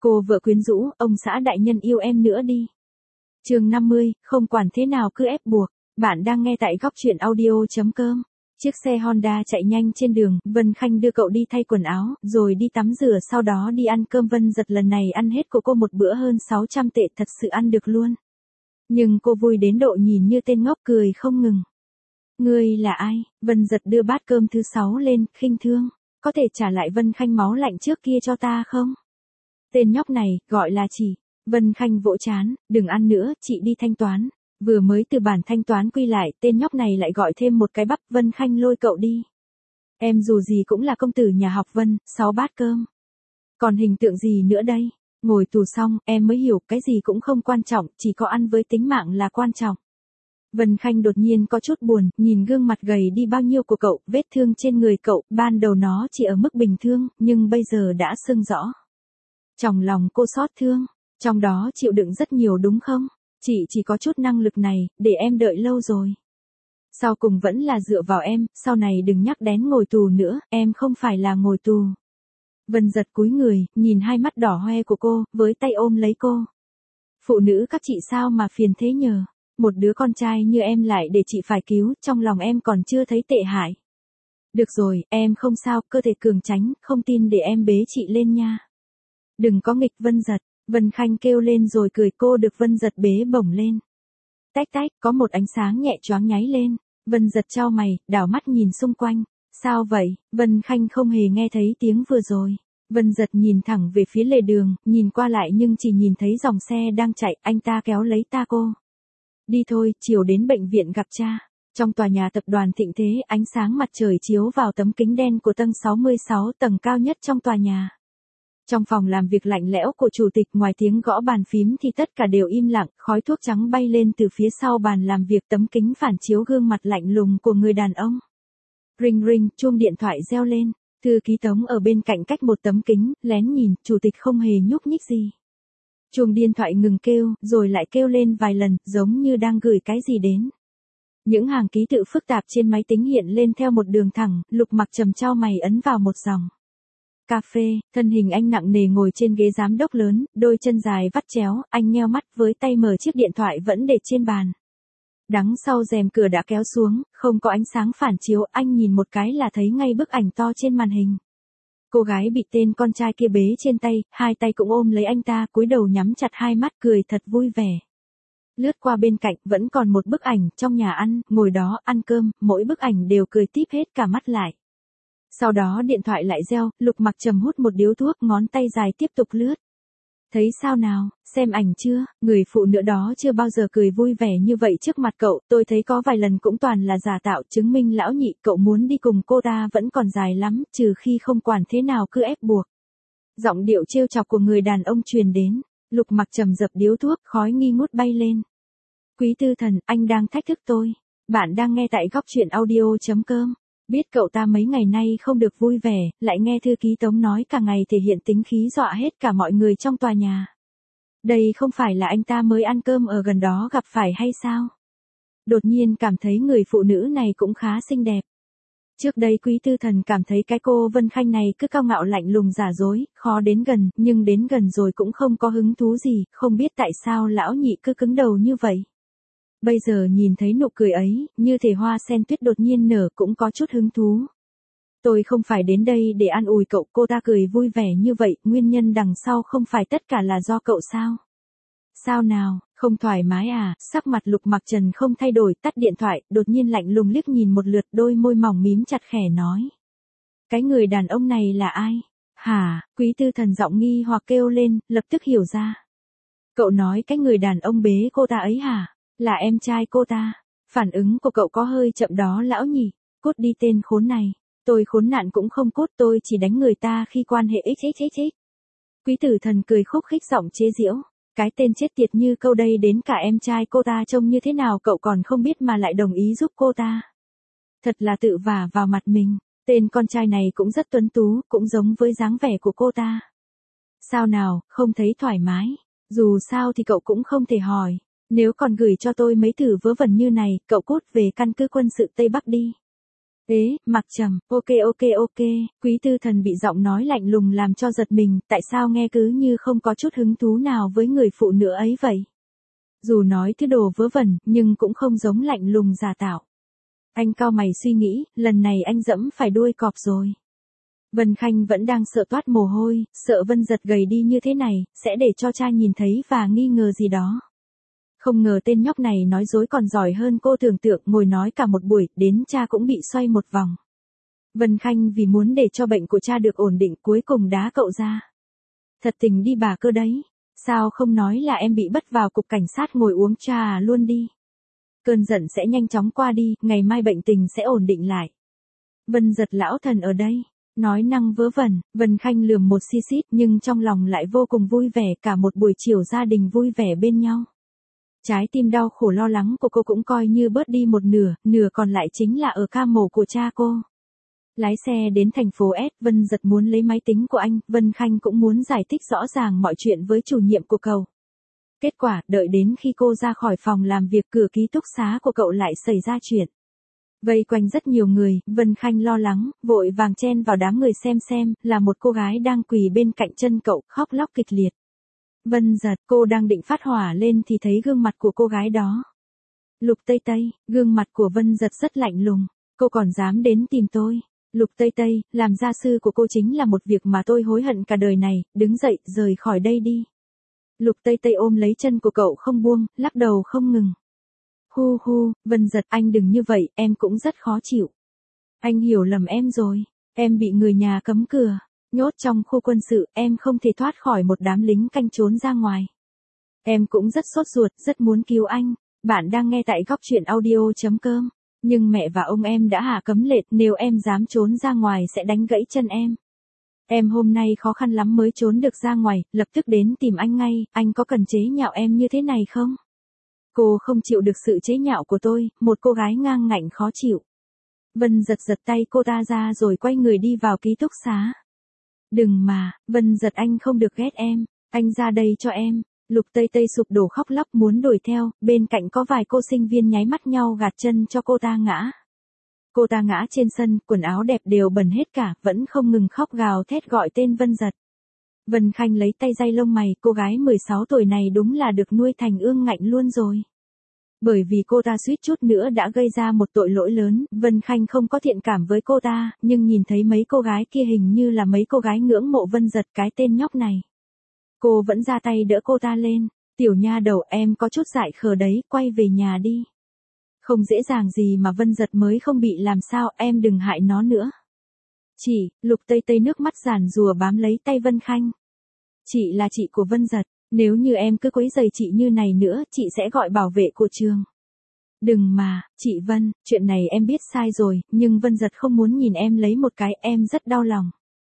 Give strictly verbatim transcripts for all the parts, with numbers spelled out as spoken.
Cô vợ quyến rũ, ông xã đại nhân yêu em nữa đi. Chương năm mươi, không quản thế nào cứ ép buộc. Bạn đang nghe tại góc truyện audio.com. Chiếc xe Honda chạy nhanh trên đường, Vân Khanh đưa cậu đi thay quần áo, rồi đi tắm rửa sau đó đi ăn cơm. Vân Giật lần này ăn hết của cô một bữa hơn sáu trăm tệ, thật sự ăn được luôn. Nhưng cô vui đến độ nhìn như tên ngốc cười không ngừng. Ngươi là ai? Vân Giật đưa bát cơm thứ sáu lên, khinh thương. Có thể trả lại Vân Khanh máu lạnh trước kia cho ta không? Tên nhóc này, gọi là chị. Vân Khanh vỗ chán, đừng ăn nữa, chị đi thanh toán. Vừa mới từ bản thanh toán quy lại, tên nhóc này lại gọi thêm một cái bắp. Vân Khanh lôi cậu đi. Em dù gì cũng là công tử nhà học Vân, sáu bát cơm. Còn hình tượng gì nữa đây? Ngồi tù xong, em mới hiểu, cái gì cũng không quan trọng, chỉ có ăn với tính mạng là quan trọng. Vân Khanh đột nhiên có chút buồn, nhìn gương mặt gầy đi bao nhiêu của cậu, vết thương trên người cậu, ban đầu nó chỉ ở mức bình thường, nhưng bây giờ đã sưng rõ. Trong lòng cô xót thương, trong đó chịu đựng rất nhiều đúng không? Chị chỉ có chút năng lực này, để em đợi lâu rồi. Sau cùng vẫn là dựa vào em, sau này đừng nhắc đến ngồi tù nữa, em không phải là ngồi tù. Vân Giật cúi người, nhìn hai mắt đỏ hoe của cô, với tay ôm lấy cô. Phụ nữ các chị sao mà phiền thế nhờ? Một đứa con trai như em lại để chị phải cứu, trong lòng em còn chưa thấy tệ hại. Được rồi, em không sao, cơ thể cường tránh, không tin để em bế chị lên nha. Đừng có nghịch. Vân Giật. Vân Khanh kêu lên rồi cười. Cô được Vân Giật bế bổng lên. Tách tách, có một ánh sáng nhẹ choáng nháy lên. Vân Giật chau mày, đảo mắt nhìn xung quanh. Sao vậy? Vân Khanh không hề nghe thấy tiếng vừa rồi. Vân Giật nhìn thẳng về phía lề đường, nhìn qua lại nhưng chỉ nhìn thấy dòng xe đang chạy. Anh ta kéo lấy ta cô. Đi thôi, chiều đến bệnh viện gặp cha. Trong tòa nhà tập đoàn Thịnh Thế, ánh sáng mặt trời chiếu vào tấm kính đen của tầng sáu mươi sáu, tầng cao nhất trong tòa nhà. Trong phòng làm việc lạnh lẽo của chủ tịch, ngoài tiếng gõ bàn phím thì tất cả đều im lặng, khói thuốc trắng bay lên từ phía sau bàn làm việc, tấm kính phản chiếu gương mặt lạnh lùng của người đàn ông. Ring ring, chuông điện thoại reo lên, thư ký Tống ở bên cạnh cách một tấm kính, lén nhìn, chủ tịch không hề nhúc nhích gì. Chuông điện thoại ngừng kêu, rồi lại kêu lên vài lần, giống như đang gửi cái gì đến. Những hàng ký tự phức tạp trên máy tính hiện lên theo một đường thẳng, Lục Mặc Trầm chau mày ấn vào một dòng. Cà phê, thân hình anh nặng nề ngồi trên ghế giám đốc lớn, đôi chân dài vắt chéo, anh nheo mắt với tay mở chiếc điện thoại vẫn để trên bàn. Đằng sau rèm cửa đã kéo xuống, không có ánh sáng phản chiếu, anh nhìn một cái là thấy ngay bức ảnh to trên màn hình. Cô gái bị tên con trai kia bế trên tay, hai tay cũng ôm lấy anh ta, cúi đầu nhắm chặt hai mắt cười thật vui vẻ. Lướt qua bên cạnh, vẫn còn một bức ảnh, trong nhà ăn, ngồi đó, ăn cơm, mỗi bức ảnh đều cười típ hết cả mắt lại. Sau đó điện thoại lại reo, Lục Mặc Trầm hút một điếu thuốc, ngón tay dài tiếp tục lướt. Thấy sao nào, xem ảnh chưa, người phụ nữ đó chưa bao giờ cười vui vẻ như vậy trước mặt cậu, tôi thấy có vài lần cũng toàn là giả tạo, chứng minh lão nhị cậu muốn đi cùng cô ta vẫn còn dài lắm, trừ khi không quản thế nào cứ ép buộc. Giọng điệu trêu chọc của người đàn ông truyền đến, Lục Mặc Trầm dập điếu thuốc, khói nghi ngút bay lên. Quý tư thần, anh đang thách thức tôi. Bạn đang nghe tại góc truyện audio.com. Biết cậu ta mấy ngày nay không được vui vẻ, lại nghe thư ký Tống nói cả ngày thể hiện tính khí dọa hết cả mọi người trong tòa nhà. Đây không phải là anh ta mới ăn cơm ở gần đó gặp phải hay sao? Đột nhiên cảm thấy người phụ nữ này cũng khá xinh đẹp. Trước đây Quý tư thần cảm thấy cái cô Vân Khanh này cứ cao ngạo lạnh lùng giả dối, khó đến gần, nhưng đến gần rồi cũng không có hứng thú gì, không biết tại sao lão nhị cứ cứng đầu như vậy. Bây giờ nhìn thấy nụ cười ấy, như thể hoa sen tuyết đột nhiên nở, cũng có chút hứng thú. Tôi không phải đến đây để an ủi cậu, cô ta cười vui vẻ như vậy, nguyên nhân đằng sau không phải tất cả là do cậu sao? Sao nào, không thoải mái à? Sắc mặt Lục Mặc Trần không thay đổi, tắt điện thoại, đột nhiên lạnh lùng liếc nhìn một lượt, đôi môi mỏng mím chặt khẽ nói. Cái người đàn ông này là ai? Hả? Quý tư thần giọng nghi hoặc kêu lên, lập tức hiểu ra. Cậu nói cái người đàn ông bế cô ta ấy hả? Là em trai cô ta. Phản ứng của cậu có hơi chậm đó lão nhỉ. Cút đi tên khốn này. Tôi khốn nạn cũng không cút, tôi chỉ đánh người ta khi quan hệ xxxx. Quý tử thần cười khúc khích giọng chế giễu. Cái tên chết tiệt như câu đây đến cả em trai cô ta trông như thế nào cậu còn không biết mà lại đồng ý giúp cô ta. Thật là tự vả vào mặt mình. Tên con trai này cũng rất tuấn tú, cũng giống với dáng vẻ của cô ta. Sao nào, không thấy thoải mái. Dù sao thì cậu cũng không thể hỏi. Nếu còn gửi cho tôi mấy từ vớ vẩn như này, cậu cút về căn cứ quân sự Tây Bắc đi. Ế, Mặc Trầm, ok ok ok, Quý Tư Thần bị giọng nói lạnh lùng làm cho giật mình, tại sao nghe cứ như không có chút hứng thú nào với người phụ nữ ấy vậy? Dù nói thứ đồ vớ vẩn, nhưng cũng không giống lạnh lùng giả tạo. Anh cau mày suy nghĩ, lần này anh dẫm phải đuôi cọp rồi. Vân Khanh vẫn đang sợ toát mồ hôi, sợ Vân Giật gầy đi như thế này, sẽ để cho cha nhìn thấy và nghi ngờ gì đó. Không ngờ tên nhóc này nói dối còn giỏi hơn cô tưởng tượng, ngồi nói cả một buổi, đến cha cũng bị xoay một vòng. Vân Khanh vì muốn để cho bệnh của cha được ổn định cuối cùng đá cậu ra. Thật tình đi bà cơ đấy, sao không nói là em bị bắt vào cục cảnh sát ngồi uống trà luôn đi. Cơn giận sẽ nhanh chóng qua đi, ngày mai bệnh tình sẽ ổn định lại. Vân Giật lão thần ở đây. Nói năng vớ vẩn, Vân Khanh lườm một xi xít nhưng trong lòng lại vô cùng vui vẻ, cả một buổi chiều gia đình vui vẻ bên nhau. Trái tim đau khổ lo lắng của cô cũng coi như bớt đi một nửa, nửa còn lại chính là ở ca mổ của cha cô. Lái xe đến thành phố S, Vân Giật muốn lấy máy tính của anh, Vân Khanh cũng muốn giải thích rõ ràng mọi chuyện với chủ nhiệm của cậu. Kết quả, đợi đến khi cô ra khỏi phòng làm việc, cửa ký túc xá của cậu lại xảy ra chuyện. Vây quanh rất nhiều người, Vân Khanh lo lắng, vội vàng chen vào đám người xem xem, là một cô gái đang quỳ bên cạnh chân cậu, khóc lóc kịch liệt. Vân Giật, cô đang định phát hỏa lên thì thấy gương mặt của cô gái đó. Lục Tây Tây, gương mặt của Vân Giật rất lạnh lùng, cô còn dám đến tìm tôi. Lục Tây Tây, làm gia sư của cô chính là một việc mà tôi hối hận cả đời này, đứng dậy, rời khỏi đây đi. Lục Tây Tây ôm lấy chân của cậu không buông, lắc đầu không ngừng. Hu hu, Vân Giật, anh đừng như vậy, em cũng rất khó chịu. Anh hiểu lầm em rồi, em bị người nhà cấm cửa, nhốt trong khu quân sự, em không thể thoát khỏi một đám lính canh trốn ra ngoài. Em cũng rất sốt ruột, rất muốn cứu anh. Bạn đang nghe tại góc truyện audio chấm com. Nhưng mẹ và ông em đã hạ cấm lệ, nếu em dám trốn ra ngoài sẽ đánh gãy chân em. Em hôm nay khó khăn lắm mới trốn được ra ngoài, lập tức đến tìm anh ngay, anh có cần chế nhạo em như thế này không? Cô không chịu được sự chế nhạo của tôi, một cô gái ngang ngạnh khó chịu. Vân Giật giật tay cô ta ra rồi quay người đi vào ký túc xá. Đừng mà, Vân Giật, anh không được ghét em, anh ra đây cho em. Lục Tây Tây sụp đổ khóc lóc muốn đuổi theo, bên cạnh có vài cô sinh viên nháy mắt nhau gạt chân cho cô ta ngã. Cô ta ngã trên sân, quần áo đẹp đều bẩn hết cả, vẫn không ngừng khóc gào thét gọi tên Vân Giật. Vân Khanh lấy tay day lông mày, cô gái mười sáu tuổi này đúng là được nuôi thành ương ngạnh luôn rồi. Bởi vì cô ta suýt chút nữa đã gây ra một tội lỗi lớn, Vân Khanh không có thiện cảm với cô ta, nhưng nhìn thấy mấy cô gái kia hình như là mấy cô gái ngưỡng mộ Vân Giật, cái tên nhóc này. Cô vẫn ra tay đỡ cô ta lên. Tiểu nha đầu, em có chút dại khờ đấy, quay về nhà đi. Không dễ dàng gì mà Vân Giật mới không bị làm sao, em đừng hại nó nữa. Chị, Lục Tây Tây nước mắt giàn rùa bám lấy tay Vân Khanh. Chị là chị của Vân Giật, nếu như em cứ quấy rầy chị như này nữa, chị sẽ gọi bảo vệ của trường. Đừng mà, chị Vân, chuyện này em biết sai rồi, nhưng Vân Giật không muốn nhìn em lấy một cái, em rất đau lòng.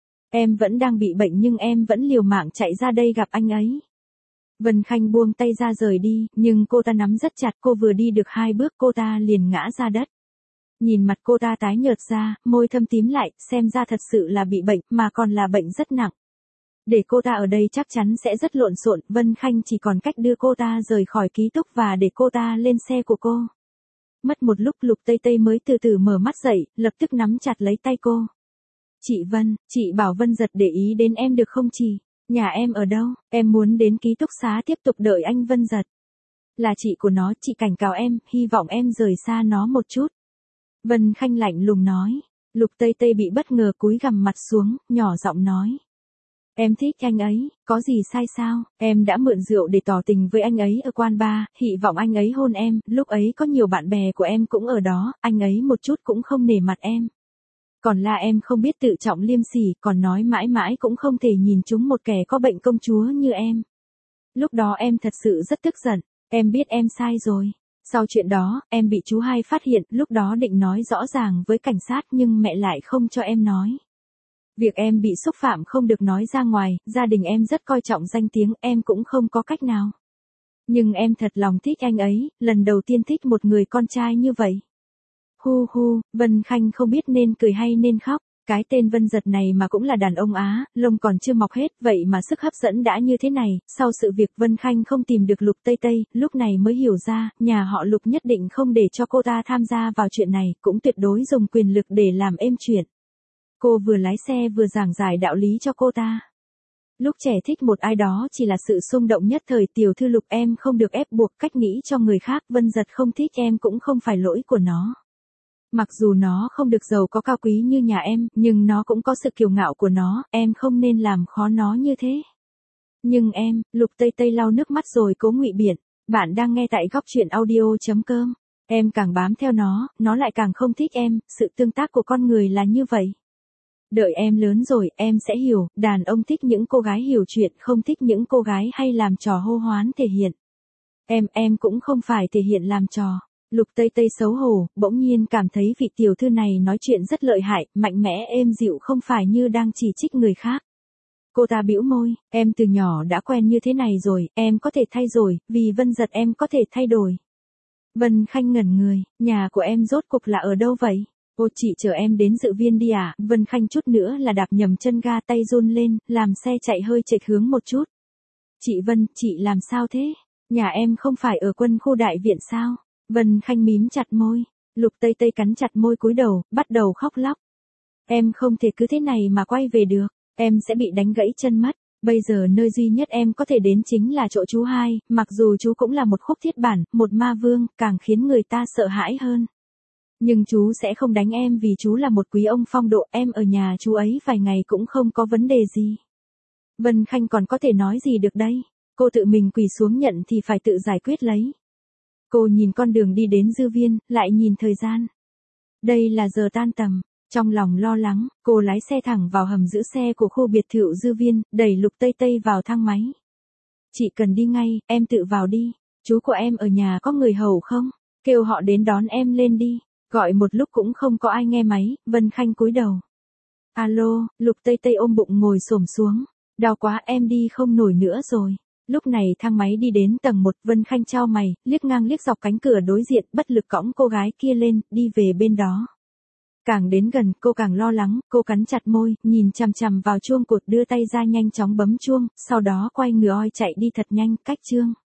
Em vẫn đang bị bệnh nhưng em vẫn liều mạng chạy ra đây gặp anh ấy. Vân Khanh buông tay ra rời đi, nhưng cô ta nắm rất chặt, cô vừa đi được hai bước cô ta liền ngã ra đất. Nhìn mặt cô ta tái nhợt ra, môi thâm tím lại, xem ra thật sự là bị bệnh, mà còn là bệnh rất nặng. Để cô ta ở đây chắc chắn sẽ rất lộn xộn, Vân Khanh chỉ còn cách đưa cô ta rời khỏi ký túc và để cô ta lên xe của cô. Mất một lúc Lục Tây Tây mới từ từ mở mắt dậy, lập tức nắm chặt lấy tay cô. Chị Vân, chị bảo Vân Giật để ý đến em được không chị? Nhà em ở đâu? Em muốn đến ký túc xá tiếp tục đợi anh Vân Giật. Là chị của nó, chị cảnh cáo em, hy vọng em rời xa nó một chút. Vân Khanh lạnh lùng nói. Lục Tây Tây bị bất ngờ cúi gằm mặt xuống, nhỏ giọng nói. Em thích anh ấy, có gì sai sao? Em đã mượn rượu để tỏ tình với anh ấy ở quán bar, hy vọng anh ấy hôn em, lúc ấy có nhiều bạn bè của em cũng ở đó, anh ấy một chút cũng không nể mặt em. Còn là em không biết tự trọng liêm sỉ, còn nói mãi mãi cũng không thể nhìn chúng một kẻ có bệnh công chúa như em. Lúc đó em thật sự rất tức giận, em biết em sai rồi. Sau chuyện đó, em bị chú hai phát hiện, lúc đó định nói rõ ràng với cảnh sát nhưng mẹ lại không cho em nói. Việc em bị xúc phạm không được nói ra ngoài, gia đình em rất coi trọng danh tiếng, em cũng không có cách nào. Nhưng em thật lòng thích anh ấy, lần đầu tiên thích một người con trai như vậy. Hu hu, Vân Khanh không biết nên cười hay nên khóc. Cái tên Vân Giật này mà cũng là đàn ông Á, lông còn chưa mọc hết, vậy mà sức hấp dẫn đã như thế này. Sau sự việc Vân Khanh không tìm được Lục Tây Tây, lúc này mới hiểu ra, nhà họ Lục nhất định không để cho cô ta tham gia vào chuyện này, cũng tuyệt đối dùng quyền lực để làm êm chuyện. Cô vừa lái xe vừa giảng giải đạo lý cho cô ta. Lúc trẻ thích một ai đó chỉ là sự xung động nhất thời, tiểu thư Lục, em không được ép buộc cách nghĩ cho người khác, Vân Giật không thích em cũng không phải lỗi của nó. Mặc dù nó không được giàu có cao quý như nhà em, nhưng nó cũng có sự kiêu ngạo của nó, em không nên làm khó nó như thế. Nhưng em, Lục Tây Tây lau nước mắt rồi cố ngụy biện, bạn đang nghe tại góc truyện audio chấm com. Em càng bám theo nó, nó lại càng không thích em, sự tương tác của con người là như vậy. Đợi em lớn rồi, em sẽ hiểu, đàn ông thích những cô gái hiểu chuyện, không thích những cô gái hay làm trò hô hoán thể hiện. Em, em cũng không phải thể hiện làm trò. Lục Tây Tây xấu hổ, bỗng nhiên cảm thấy vị tiểu thư này nói chuyện rất lợi hại, mạnh mẽ êm dịu, không phải như đang chỉ trích người khác. Cô ta bĩu môi, em từ nhỏ đã quen như thế này rồi, em có thể thay rồi, vì Vân Giật em có thể thay đổi. Vân Khanh ngẩn người, nhà của em rốt cục là ở đâu vậy? Ô, chị chờ em đến dự viên đi à? Vân Khanh chút nữa là đạp nhầm chân ga, tay run lên, làm xe chạy hơi chệch hướng một chút. Chị Vân, chị làm sao thế? Nhà em không phải ở quân khu đại viện sao? Vân Khanh mím chặt môi, Lục Tây Tây cắn chặt môi cúi đầu, bắt đầu khóc lóc. Em không thể cứ thế này mà quay về được, em sẽ bị đánh gãy chân mất. Bây giờ nơi duy nhất em có thể đến chính là chỗ chú hai, mặc dù chú cũng là một khúc thiết bản, một ma vương, càng khiến người ta sợ hãi hơn. Nhưng chú sẽ không đánh em vì chú là một quý ông phong độ, em ở nhà chú ấy vài ngày cũng không có vấn đề gì. Vân Khanh còn có thể nói gì được đây, cô tự mình quỳ xuống nhận thì phải tự giải quyết lấy. Cô nhìn con đường đi đến dư viên, lại nhìn thời gian. Đây là giờ tan tầm, trong lòng lo lắng, cô lái xe thẳng vào hầm giữ xe của khu biệt thự dư viên, đẩy Lục Tây Tây vào thang máy. Chị cần đi ngay, em tự vào đi, chú của em ở nhà có người hầu không? Kêu họ đến đón em lên đi. Gọi một lúc cũng không có ai nghe máy, Vân Khanh cúi đầu. Alo, Lục Tây Tây ôm bụng ngồi xổm xuống. Đau quá, em đi không nổi nữa rồi. Lúc này thang máy đi đến tầng một, Vân Khanh chau mày, liếc ngang liếc dọc cánh cửa đối diện, bất lực cõng cô gái kia lên, đi về bên đó. Càng đến gần, cô càng lo lắng, cô cắn chặt môi, nhìn chằm chằm vào chuông cột, đưa tay ra nhanh chóng bấm chuông, sau đó quay người oi chạy đi thật nhanh, cách chương.